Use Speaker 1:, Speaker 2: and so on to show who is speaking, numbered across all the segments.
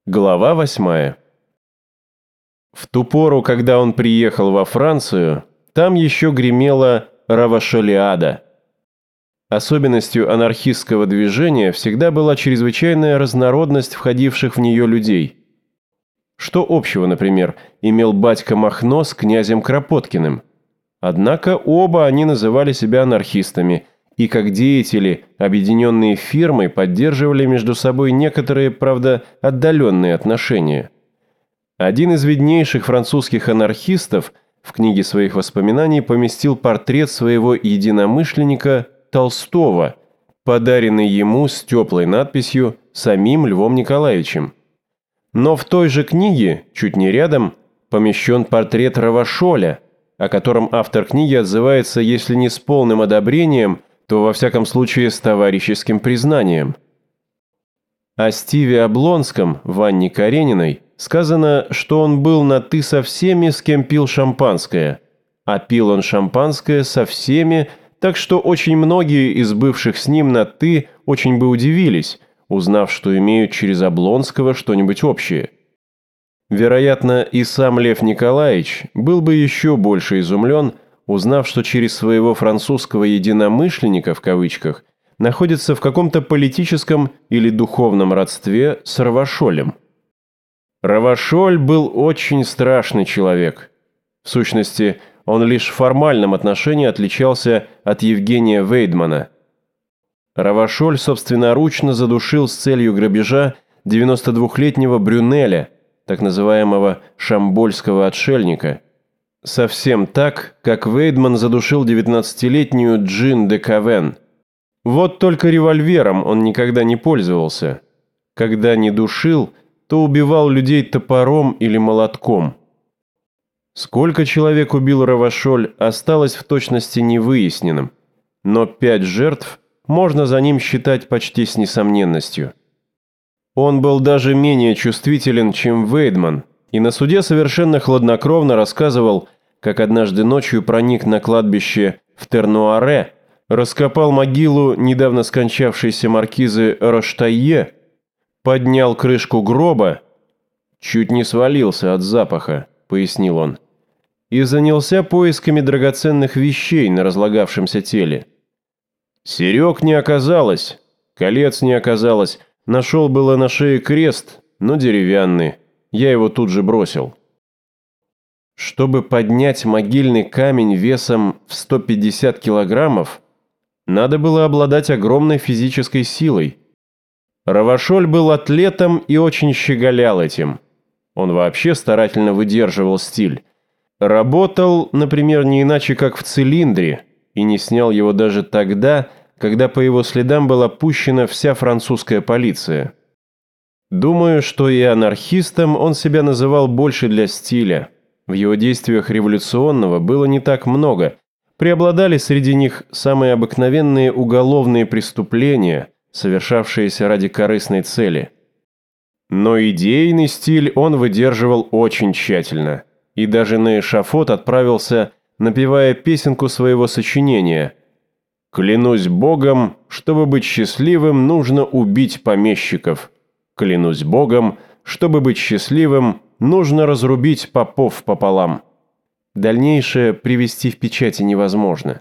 Speaker 1: Глава 8. В ту пору, когда он приехал во Францию, там еще гремела равашолиада. Особенностью анархистского движения всегда была чрезвычайная разнородность входивших в нее людей. Что общего, например, имел батька Махно с князем Кропоткиным? Однако оба они называли себя анархистами – и как деятели, объединенные фирмой, поддерживали между собой некоторые, правда, отдаленные отношения. Один из виднейших французских анархистов в книге своих воспоминаний поместил портрет своего единомышленника Толстого, подаренный ему с теплой надписью самим Львом Николаевичем. Но в той же книге, чуть не рядом, помещен портрет Равашоля, о котором автор книги отзывается, если не с полным одобрением, то во всяком случае с товарищеским признанием. О Стиве Облонском в Анне Карениной сказано, что он был на «ты» со всеми, с кем пил шампанское, а пил он шампанское со всеми, так что очень многие из бывших с ним на «ты» очень бы удивились, узнав, что имеют через Облонского что-нибудь общее. Вероятно, и сам Лев Николаевич был бы еще больше изумлен, узнав, что через своего французского «единомышленника» в кавычках находится в каком-то политическом или духовном родстве с Равашолем. Равашоль был очень страшный человек. В сущности, он лишь в формальном отношении отличался от Евгения Вейдмана. Равашоль собственноручно задушил с целью грабежа 92-летнего Брюнеля, так называемого шамбольского отшельника. Совсем так, как Вейдман задушил 19-летнюю Джин де Кавен. Вот только револьвером он никогда не пользовался. Когда не душил, то убивал людей топором или молотком. Сколько человек убил Равашоль, осталось в точности невыясненным, но 5 жертв можно за ним считать почти с несомненностью. Он был даже менее чувствителен, чем Вейдман, и на суде совершенно хладнокровно рассказывал, как однажды ночью проник на кладбище в Тернуаре, раскопал могилу недавно скончавшейся маркизы Роштайе, поднял крышку гроба, чуть не свалился от запаха, пояснил он, и занялся поисками драгоценных вещей на разлагавшемся теле. Серег не оказалось, колец не оказалось, нашел было на шее крест, но деревянный, я его тут же бросил. Чтобы поднять могильный камень весом в 150 килограммов, надо было обладать огромной физической силой. Равашоль был атлетом и очень щеголял этим. Он вообще старательно выдерживал стиль. Работал, например, не иначе как в цилиндре, и не снял его даже тогда, когда по его следам была пущена вся французская полиция. Думаю, что и анархистом он себя называл больше для стиля. В его действиях революционного было не так много. Преобладали среди них самые обыкновенные уголовные преступления, совершавшиеся ради корыстной цели. Но идейный стиль он выдерживал очень тщательно. И даже на эшафот отправился, напевая песенку своего сочинения «Клянусь Богом, чтобы быть счастливым, нужно убить помещиков. Клянусь Богом, чтобы быть счастливым, нужно разрубить попов пополам». Дальнейшее привести в печати невозможно.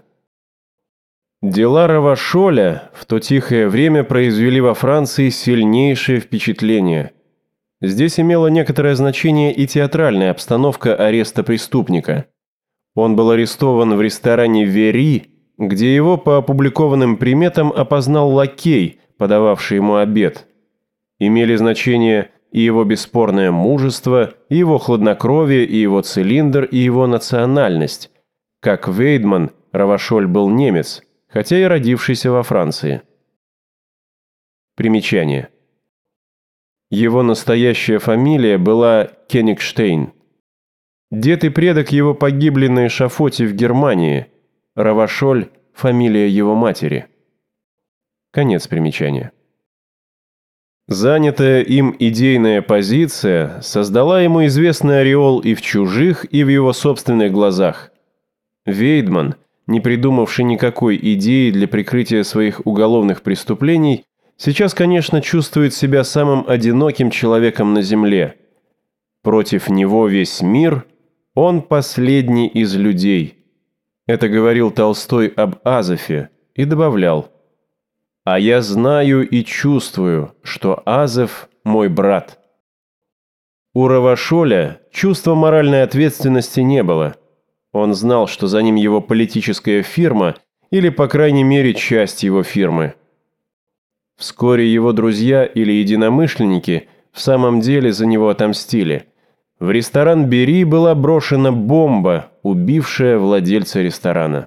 Speaker 1: Дела Равашоля в то тихое время произвели во Франции сильнейшее впечатление. Здесь имела некоторое значение и театральная обстановка ареста преступника. Он был арестован в ресторане «Вери», где его по опубликованным приметам опознал лакей, подававший ему обед. Имели значение и его бесспорное мужество, и его хладнокровие, и его цилиндр, и его национальность. Как Вейдман, Равашоль был немец, хотя и родившийся во Франции. Примечание. Его настоящая фамилия была Кенигштейн. Дед и предок его погибли на эшафоте в Германии. Равашоль – фамилия его матери. Конец примечания. Занятая им идейная позиция создала ему известный ореол и в чужих, и в его собственных глазах. Вейдман, не придумавший никакой идеи для прикрытия своих уголовных преступлений, сейчас, конечно, чувствует себя самым одиноким человеком на земле. Против него весь мир, он последний из людей. Это говорил Толстой об Азефе и добавлял: «А я знаю и чувствую, что Азеф мой брат». У Равашоля чувства моральной ответственности не было. Он знал, что за ним его политическая фирма или, по крайней мере, часть его фирмы. Вскоре его друзья или единомышленники в самом деле за него отомстили. В ресторан «Бери» была брошена бомба, убившая владельца ресторана.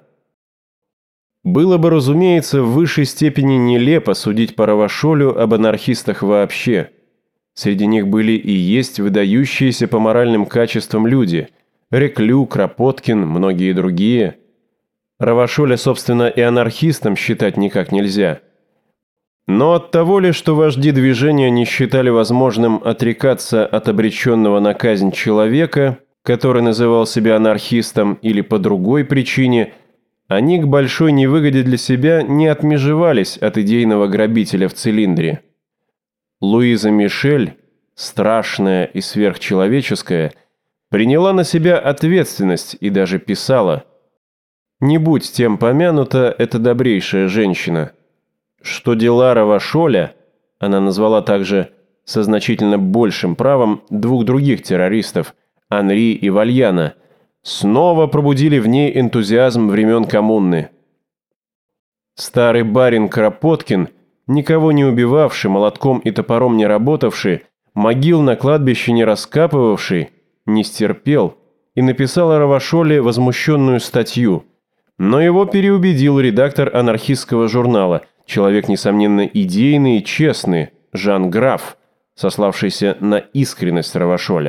Speaker 1: Было бы, разумеется, в высшей степени нелепо судить по Равашолю об анархистах вообще. Среди них были и есть выдающиеся по моральным качествам люди – Реклю, Кропоткин, многие другие. Равашоля, собственно, и анархистом считать никак нельзя. Но от того ли, что вожди движения не считали возможным отрекаться от обреченного на казнь человека, который называл себя анархистом, или по другой причине, они к большой невыгоде для себя не отмежевались от идейного грабителя в цилиндре. Луиза Мишель, страшная и сверхчеловеческая, приняла на себя ответственность и даже писала: «Не будь тем помянута эта добрейшая женщина, что дела Равашоля», она назвала также со значительно большим правом двух других террористов, Анри и Вальяна, снова пробудили в ней энтузиазм времен коммуны. Старый барин Кропоткин, никого не убивавший, молотком и топором не работавший, могил на кладбище не раскапывавший, не стерпел и написал о Равашоле возмущенную статью, но его переубедил редактор анархистского журнала, человек, несомненно, идейный и честный, Жан Граф, сославшийся на искренность Равашоля.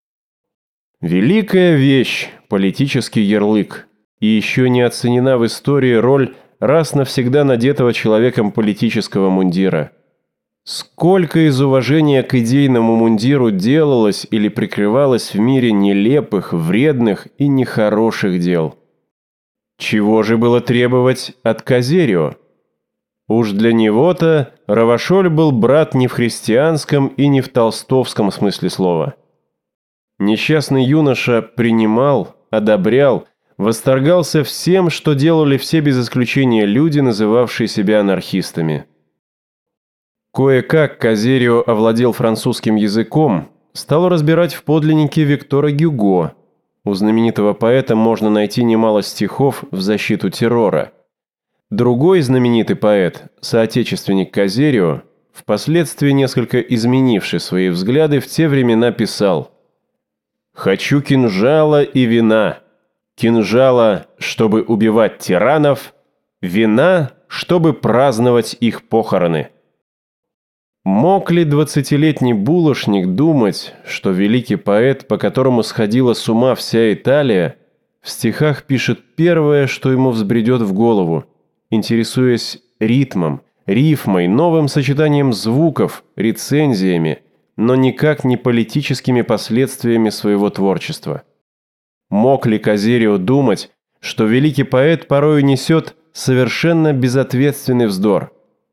Speaker 1: Великая вещь – политический ярлык, и еще не оценена в истории роль раз навсегда надетого человеком политического мундира. Сколько из уважения к идейному мундиру делалось или прикрывалось в мире нелепых, вредных и нехороших дел. Чего же было требовать от Козерио? Уж для него-то Равашоль был брат не в христианском и не в толстовском смысле слова. Несчастный юноша принимал, одобрял, восторгался всем, что делали все без исключения люди, называвшие себя анархистами. Кое-как Козерио овладел французским языком, стал разбирать в подлиннике Виктора Гюго. У знаменитого поэта можно найти немало стихов в защиту террора. Другой знаменитый поэт, соотечественник Козерио, впоследствии несколько изменивший свои взгляды, в те времена писал: «Хочу кинжала и вина. Кинжала, чтобы убивать тиранов, вина, чтобы праздновать их похороны». Мог ли 20-летний булочник думать, что великий поэт, по которому сходила с ума вся Италия, в стихах пишет первое, что ему взбредет в голову, интересуясь ритмом, рифмой, новым сочетанием звуков, рецензиями, но никак не политическими последствиями своего творчества? Мог ли Козерио думать, что великий поэт порою несет совершенно безответственный вздор?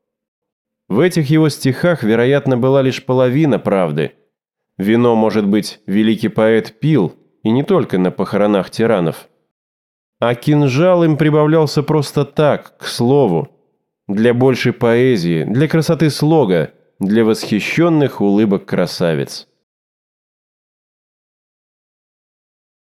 Speaker 1: В этих его стихах, вероятно, была лишь половина правды. Вино, может быть, великий поэт пил, и не только на похоронах тиранов. А кинжал им прибавлялся просто так, к слову, для большей поэзии, для красоты слога, для восхищенных улыбок красавиц.